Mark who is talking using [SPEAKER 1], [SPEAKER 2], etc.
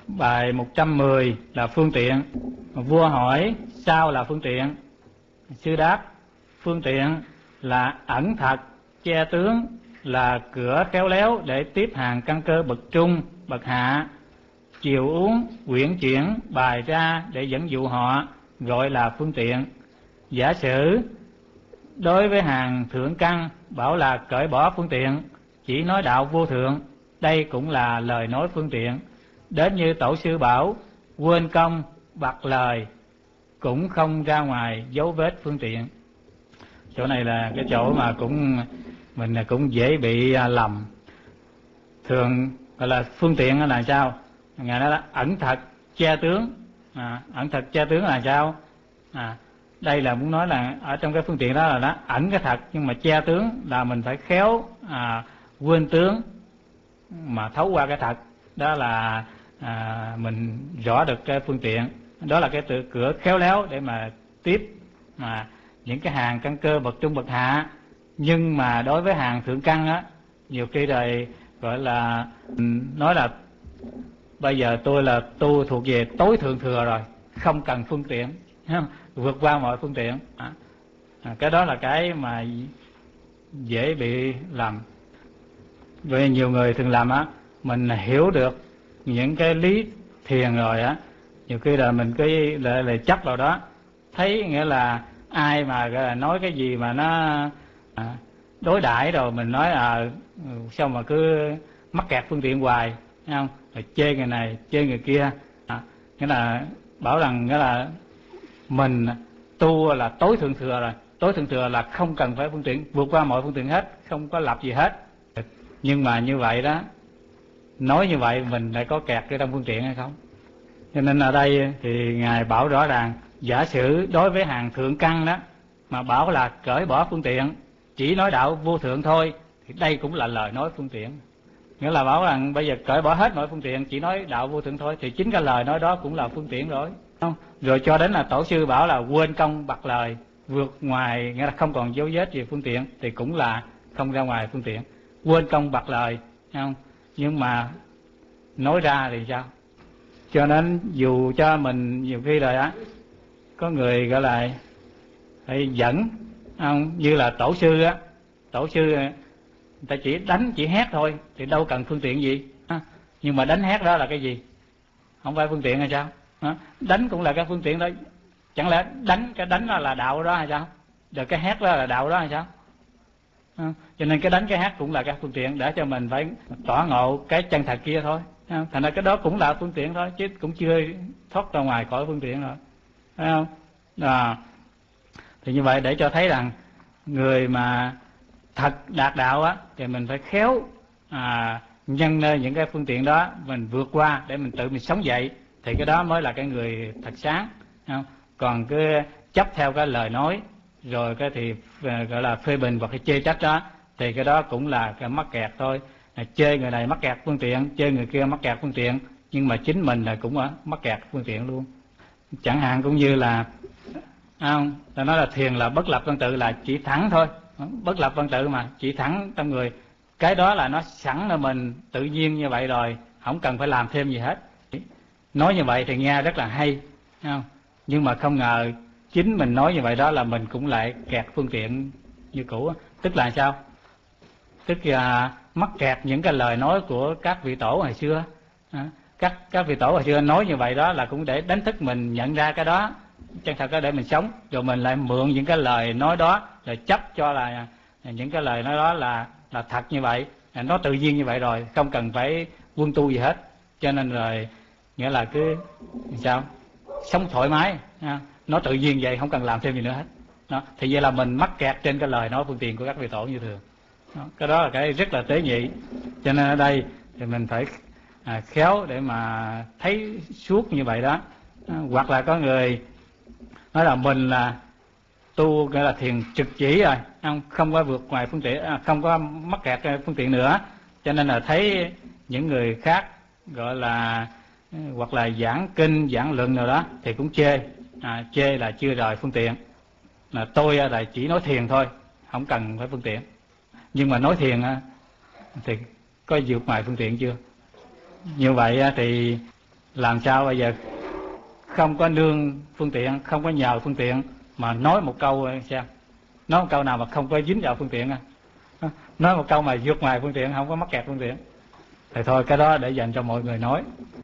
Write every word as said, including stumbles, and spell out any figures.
[SPEAKER 1] Bài một trăm mười là phương tiện. Vua hỏi sao là phương tiện? Sư đáp phương tiện là ẩn thật, che tướng, là cửa khéo léo để tiếp hàng căn cơ bậc trung, bậc hạ, chiều uống, quyển chuyển, bài ra để dẫn dụ họ, gọi là phương tiện. Giả sử đối với hàng thượng căn bảo là cởi bỏ phương tiện, chỉ nói đạo vô thượng, đây cũng là lời nói phương tiện. Đến như tổ sư bảo quên công bặt lời, cũng không ra ngoài dấu vết phương tiện. Chỗ này là cái chỗ mà cũng mình cũng dễ bị lầm. Thường gọi là phương tiện là sao? Ngài nói là ẩn thật che tướng. À, ẩn thật che tướng là sao? À, đây là muốn nói là ở trong cái phương tiện đó là nó ẩn cái thật, nhưng mà che tướng là mình phải khéo à, quên tướng mà thấu qua cái thật. Đó là à, mình rõ được cái phương tiện. Đó là cái tự cửa khéo léo để mà tiếp mà những cái hàng căn cơ bậc trung bậc hạ. Nhưng mà đối với hàng thượng căn á, nhiều khi rồi gọi là nói là bây giờ tôi là tu thuộc về tối thượng thừa rồi, không cần phương tiện, vượt qua mọi phương tiện. À, cái đó là cái mà dễ bị làm. Vì nhiều người thường làm á, mình hiểu được những cái lý thiền rồi á, nhiều khi là mình cứ lại là chấp vào đó, thấy nghĩa là ai mà gọi là nói cái gì mà nó à, đối đãi rồi mình nói à sao mà cứ mắc kẹt phương tiện hoài, thấy không? Rồi chê người này chê người kia, à, nghĩa là bảo rằng nghĩa là mình tu là tối thượng thừa rồi. Tối thượng thừa là không cần phải phương tiện, vượt qua mọi phương tiện hết, không có lập gì hết. Nhưng mà như vậy đó, nói như vậy mình lại có kẹt cái trong phương tiện hay không? Cho nên ở đây thì Ngài bảo rõ ràng, giả sử đối với hàng thượng căn đó mà bảo là cởi bỏ phương tiện, chỉ nói đạo vô thượng thôi, thì đây cũng là lời nói phương tiện. Nghĩa là bảo rằng bây giờ cởi bỏ hết mọi phương tiện, chỉ nói đạo vô thượng thôi, thì chính cái lời nói đó cũng là phương tiện rồi. Không? Rồi cho đến là tổ sư bảo là quên công bặt lời, vượt ngoài, nghĩa là không còn dấu vết về phương tiện, thì cũng là không ra ngoài phương tiện. Quên công bặt lời, không? Nhưng mà nói ra thì sao? Cho nên dù cho mình nhiều khi rồi á, có người gọi là phải dẫn, không? Như là tổ sư á, tổ sư người ta chỉ đánh chỉ hét thôi thì đâu cần phương tiện gì. Nhưng mà đánh hét đó là cái gì? Không phải phương tiện hay sao? Đánh cũng là cái phương tiện đó. Chẳng lẽ đánh cái đánh đó là đạo đó hay sao? Rồi cái hét đó là đạo đó hay sao? Cho nên cái đánh cái hát cũng là các phương tiện để cho mình phải tỏ ngộ cái chân thật kia thôi. Thành ra cái đó cũng là phương tiện thôi, chứ cũng chưa thoát ra ngoài khỏi phương tiện rồi, phải không? À, thì như vậy để cho thấy rằng người mà thật đạt đạo á thì mình phải khéo à, nhân nơi những cái phương tiện đó mình vượt qua để mình tự mình sống dậy, thì cái đó mới là cái người thật sáng, không? Còn cứ chấp theo cái lời nói rồi cái thì gọi là phê bình hoặc là chê trách đó, thì cái đó cũng là cái mắc kẹt thôi. À, chê người này mắc kẹt phương tiện, chê người kia mắc kẹt phương tiện, nhưng mà chính mình là cũng ở mắc kẹt phương tiện luôn. Chẳng hạn cũng như là không, ta nói là thiền là bất lập văn tự, là chỉ thẳng thôi, bất lập văn tự mà chỉ thẳng trong người, cái đó là nó sẵn là mình tự nhiên như vậy rồi, không cần phải làm thêm gì hết. Nói như vậy thì nghe rất là hay, không? Nhưng mà không ngờ chính mình nói như vậy đó là mình cũng lại kẹt phương tiện như cũ. Tức là sao? Tức là mắc kẹt những cái lời nói của các vị tổ hồi xưa. Các các vị tổ hồi xưa nói như vậy đó là cũng để đánh thức mình nhận ra cái đó chân thật đó để mình sống, rồi mình lại mượn những cái lời nói đó rồi chấp cho là những cái lời nói đó là là thật như vậy, nó tự nhiên như vậy rồi, không cần phải quân tu gì hết. Cho nên rồi nghĩa là cứ sao sống thoải mái, nó tự nhiên vậy, không cần làm thêm gì nữa hết. Đó, thì vậy là mình mắc kẹt trên cái lời nói phương tiện của các vị tổ như thường. Đó, cái đó là cái rất là tế nhị. Cho nên ở đây thì mình phải à, khéo để mà thấy suốt như vậy đó. À, hoặc là có người nói là mình là tu gọi là thiền trực chỉ rồi, không không có vượt ngoài phương tiện, không có mắc kẹt phương tiện nữa, cho nên là thấy những người khác gọi là hoặc là giảng kinh giảng luận nào đó thì cũng chê, à, chê là chưa rời phương tiện, là tôi là chỉ nói thiền thôi, không cần phải phương tiện. Nhưng mà nói thiền thì có vượt ngoài phương tiện chưa? Như vậy thì làm sao bây giờ không có nương phương tiện, không có nhờ phương tiện, mà nói một câu xem, nói một câu nào mà không có dính vào phương tiện, nói một câu mà vượt ngoài phương tiện, không có mắc kẹt phương tiện, thì thôi cái đó để dành cho mọi người nói.